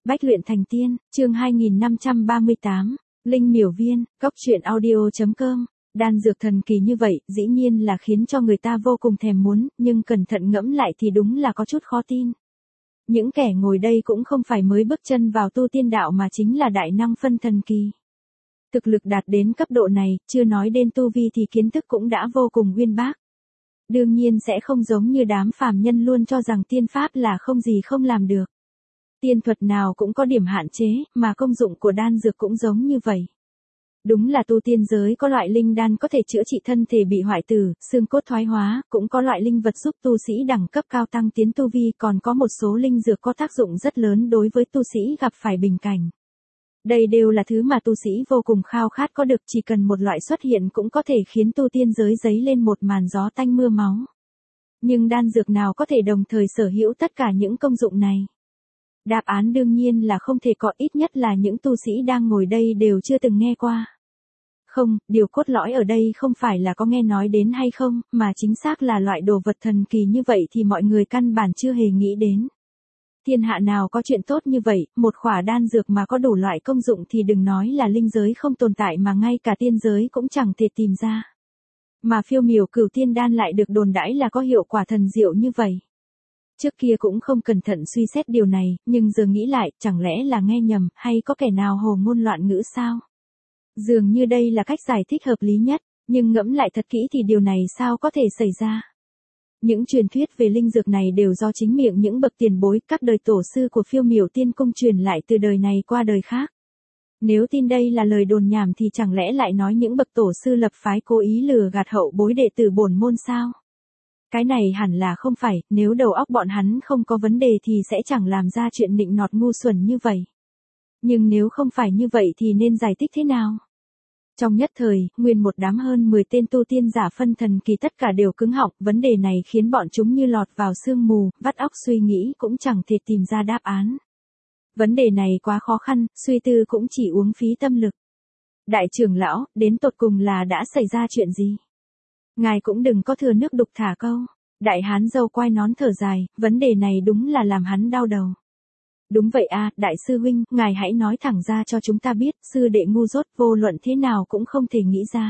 Bách luyện thành tiên, chương 2538, Linh Miểu Viên, Cốc truyện audio.com. Đan dược thần kỳ như vậy, dĩ nhiên là khiến cho người ta vô cùng thèm muốn, nhưng cẩn thận ngẫm lại thì đúng là có chút khó tin. Những kẻ ngồi đây cũng không phải mới bước chân vào tu tiên đạo mà chính là đại năng phân thần kỳ. Thực lực đạt đến cấp độ này, chưa nói đến tu vi thì kiến thức cũng đã vô cùng uyên bác. Đương nhiên sẽ không giống như đám phàm nhân luôn cho rằng tiên pháp là không gì không làm được. Tiên thuật nào cũng có điểm hạn chế, mà công dụng của đan dược cũng giống như vậy. Đúng là tu tiên giới có loại linh đan có thể chữa trị thân thể bị hoại tử, xương cốt thoái hóa, cũng có loại linh vật giúp tu sĩ đẳng cấp cao tăng tiến tu vi, còn có một số linh dược có tác dụng rất lớn đối với tu sĩ gặp phải bình cảnh. Đây đều là thứ mà tu sĩ vô cùng khao khát có được, chỉ cần một loại xuất hiện cũng có thể khiến tu tiên giới dấy lên một màn gió tanh mưa máu. Nhưng đan dược nào có thể đồng thời sở hữu tất cả những công dụng này? Đáp án đương nhiên là không thể có, ít nhất là những tu sĩ đang ngồi đây đều chưa từng nghe qua. Không, điều cốt lõi ở đây không phải là có nghe nói đến hay không, mà chính xác là loại đồ vật thần kỳ như vậy thì mọi người căn bản chưa hề nghĩ đến. Thiên hạ nào có chuyện tốt như vậy, một khỏa đan dược mà có đủ loại công dụng thì đừng nói là linh giới không tồn tại mà ngay cả tiên giới cũng chẳng thể tìm ra. Mà phiêu miểu cửu tiên đan lại được đồn đãi là có hiệu quả thần diệu như vậy. Trước kia cũng không cẩn thận suy xét điều này, nhưng giờ nghĩ lại, chẳng lẽ là nghe nhầm, hay có kẻ nào hồ ngôn loạn ngữ sao? Dường như đây là cách giải thích hợp lý nhất, nhưng ngẫm lại thật kỹ thì điều này sao có thể xảy ra? Những truyền thuyết về linh dược này đều do chính miệng những bậc tiền bối, các đời tổ sư của phiêu miểu tiên cung truyền lại từ đời này qua đời khác. Nếu tin đây là lời đồn nhảm thì chẳng lẽ lại nói những bậc tổ sư lập phái cố ý lừa gạt hậu bối đệ tử bổn môn sao? Cái này hẳn là không phải, nếu đầu óc bọn hắn không có vấn đề thì sẽ chẳng làm ra chuyện nịnh nọt ngu xuẩn như vậy. Nhưng nếu không phải như vậy thì nên giải thích thế nào? Trong nhất thời, nguyên một đám hơn 10 tên tu tiên giả phân thần kỳ tất cả đều cứng họng, vấn đề này khiến bọn chúng như lọt vào sương mù, vắt óc suy nghĩ cũng chẳng thể tìm ra đáp án. Vấn đề này quá khó khăn, suy tư cũng chỉ uống phí tâm lực. Đại trưởng lão, đến tột cùng là đã xảy ra chuyện gì? Ngài cũng đừng có thừa nước đục thả câu. Đại hán râu quai nón thở dài, vấn đề này đúng là làm hắn đau đầu. Đúng vậy à, đại sư huynh, ngài hãy nói thẳng ra cho chúng ta biết, sư đệ ngu dốt vô luận thế nào cũng không thể nghĩ ra.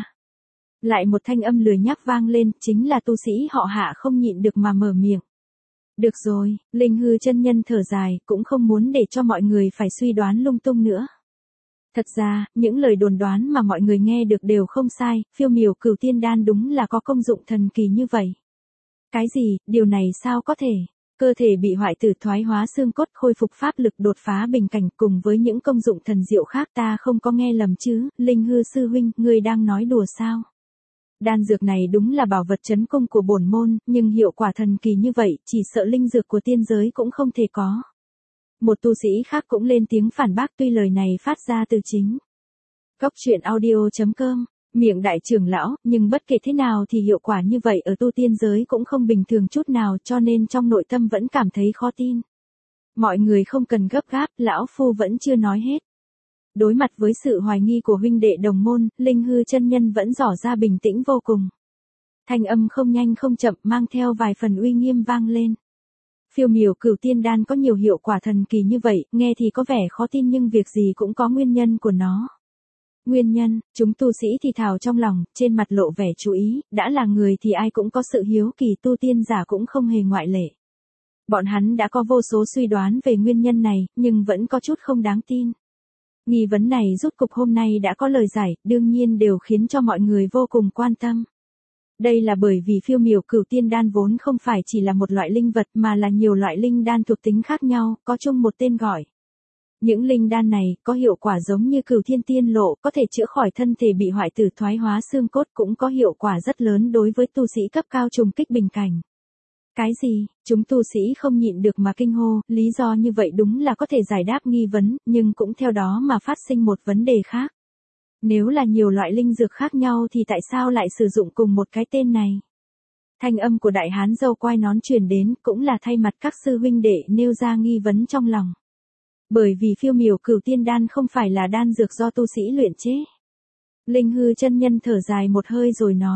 Lại một thanh âm lười nhác vang lên, chính là tu sĩ họ Hạ không nhịn được mà mở miệng. Được rồi, Linh Hư chân nhân thở dài, cũng không muốn để cho mọi người phải suy đoán lung tung nữa. Thật ra, những lời đồn đoán mà mọi người nghe được đều không sai, phiêu miểu cửu tiên đan đúng là có công dụng thần kỳ như vậy. Cái gì, điều này sao có thể? Cơ thể bị hoại tử thoái hóa xương cốt khôi phục pháp lực đột phá bình cảnh cùng với những công dụng thần diệu khác, ta không có nghe lầm chứ, Linh Hư sư huynh, ngươi đang nói đùa sao? Đan dược này đúng là bảo vật trấn cung của bổn môn, nhưng hiệu quả thần kỳ như vậy, chỉ sợ linh dược của tiên giới cũng không thể có. Một tu sĩ khác cũng lên tiếng phản bác, tuy lời này phát ra từ chính Cốc truyện audio.com, miệng đại trưởng lão, nhưng bất kể thế nào thì hiệu quả như vậy ở tu tiên giới cũng không bình thường chút nào, cho nên trong nội tâm vẫn cảm thấy khó tin. Mọi người không cần gấp gáp, lão phu vẫn chưa nói hết. Đối mặt với sự hoài nghi của huynh đệ đồng môn, Linh Hư chân nhân vẫn tỏ ra bình tĩnh vô cùng. Thanh âm không nhanh không chậm, mang theo vài phần uy nghiêm vang lên. Phiêu miểu cửu tiên đan có nhiều hiệu quả thần kỳ như vậy, nghe thì có vẻ khó tin nhưng việc gì cũng có nguyên nhân của nó. Nguyên nhân, chúng tu sĩ thì thào trong lòng, trên mặt lộ vẻ chú ý, đã là người thì ai cũng có sự hiếu kỳ, tu tiên giả cũng không hề ngoại lệ. Bọn hắn đã có vô số suy đoán về nguyên nhân này, nhưng vẫn có chút không đáng tin. Nghi vấn này rốt cục hôm nay đã có lời giải, đương nhiên đều khiến cho mọi người vô cùng quan tâm. Đây là bởi vì phiêu miểu cửu tiên đan vốn không phải chỉ là một loại linh vật mà là nhiều loại linh đan thuộc tính khác nhau, có chung một tên gọi. Những linh đan này có hiệu quả giống như cửu thiên tiên lộ, có thể chữa khỏi thân thể bị hoại tử thoái hóa xương cốt, cũng có hiệu quả rất lớn đối với tu sĩ cấp cao trùng kích bình cảnh. Cái gì? Chúng tu sĩ không nhịn được mà kinh hô, lý do như vậy đúng là có thể giải đáp nghi vấn, nhưng cũng theo đó mà phát sinh một vấn đề khác. Nếu là nhiều loại linh dược khác nhau thì tại sao lại sử dụng cùng một cái tên này? Thanh âm của đại hán râu quai nón truyền đến, cũng là thay mặt các sư huynh đệ nêu ra nghi vấn trong lòng. Bởi vì phiêu miểu cửu tiên đan không phải là đan dược do tu sĩ luyện chế. Linh Hư chân nhân thở dài một hơi rồi nói.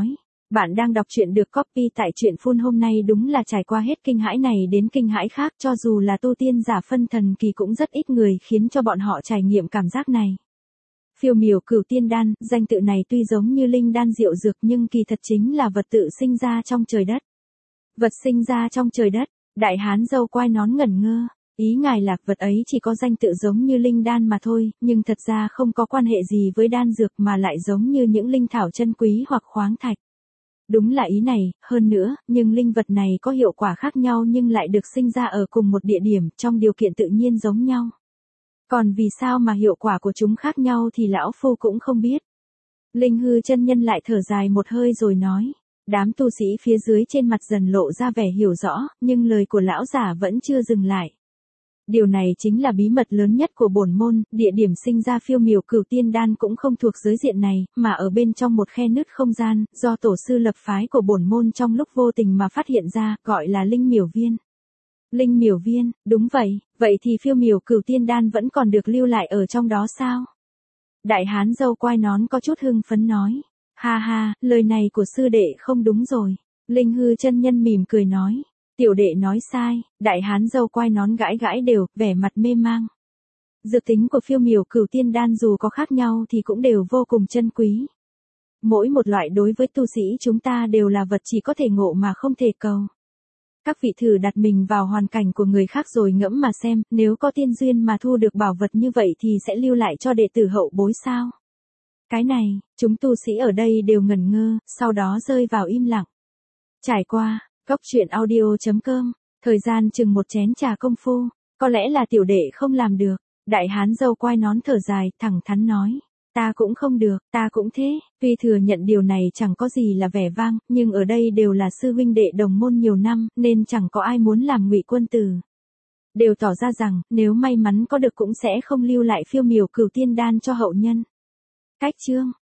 Bạn đang đọc truyện được copy tại truyện phun hôm nay đúng là trải qua hết kinh hãi này đến kinh hãi khác, cho dù là tu tiên giả phân thần kỳ cũng rất ít người khiến cho bọn họ trải nghiệm cảm giác này. Phiêu miểu cửu tiên đan, danh tự này tuy giống như linh đan diệu dược nhưng kỳ thật chính là vật tự sinh ra trong trời đất. Vật sinh ra trong trời đất, đại hán râu quai nón ngẩn ngơ, ý ngài là vật ấy chỉ có danh tự giống như linh đan mà thôi, nhưng thật ra không có quan hệ gì với đan dược mà lại giống như những linh thảo chân quý hoặc khoáng thạch. Đúng là ý này, hơn nữa, nhưng linh vật này có hiệu quả khác nhau nhưng lại được sinh ra ở cùng một địa điểm, trong điều kiện tự nhiên giống nhau. Còn vì sao mà hiệu quả của chúng khác nhau thì lão phu cũng không biết. Linh hư chân nhân lại thở dài một hơi rồi nói. Đám tu sĩ phía dưới trên mặt dần lộ ra vẻ hiểu rõ, nhưng lời của lão giả vẫn chưa dừng lại. Điều này chính là bí mật lớn nhất của bổn môn, địa điểm sinh ra phiêu miểu cửu tiên đan cũng không thuộc giới diện này, mà ở bên trong một khe nứt không gian, do tổ sư lập phái của bổn môn trong lúc vô tình mà phát hiện ra, gọi là linh miểu viên. Linh miểu viên, đúng vậy, vậy thì phiêu miểu cửu tiên đan vẫn còn được lưu lại ở trong đó sao? Đại hán râu quai nón có chút hưng phấn nói. Ha ha, lời này của sư đệ không đúng rồi. Linh hư chân nhân mỉm cười nói. Tiểu đệ nói sai, đại hán râu quai nón gãi gãi đều, vẻ mặt mê mang. Dược tính của phiêu miểu cửu tiên đan dù có khác nhau thì cũng đều vô cùng chân quý. Mỗi một loại đối với tu sĩ chúng ta đều là vật chỉ có thể ngộ mà không thể cầu. Các vị thử đặt mình vào hoàn cảnh của người khác rồi ngẫm mà xem, nếu có tiên duyên mà thu được bảo vật như vậy thì sẽ lưu lại cho đệ tử hậu bối sao? Cái này, chúng tu sĩ ở đây đều ngẩn ngơ, sau đó rơi vào im lặng. Trải qua, cốc truyện audio.com, thời gian chừng một chén trà công phu, có lẽ là tiểu đệ không làm được. Đại hán râu quai nón thở dài, thẳng thắn nói. Ta cũng không được, ta cũng thế, tuy thừa nhận điều này chẳng có gì là vẻ vang, nhưng ở đây đều là sư huynh đệ đồng môn nhiều năm, nên chẳng có ai muốn làm ngụy quân tử. Đều tỏ ra rằng, nếu may mắn có được cũng sẽ không lưu lại phiêu miểu cửu tiên đan cho hậu nhân. Cách chương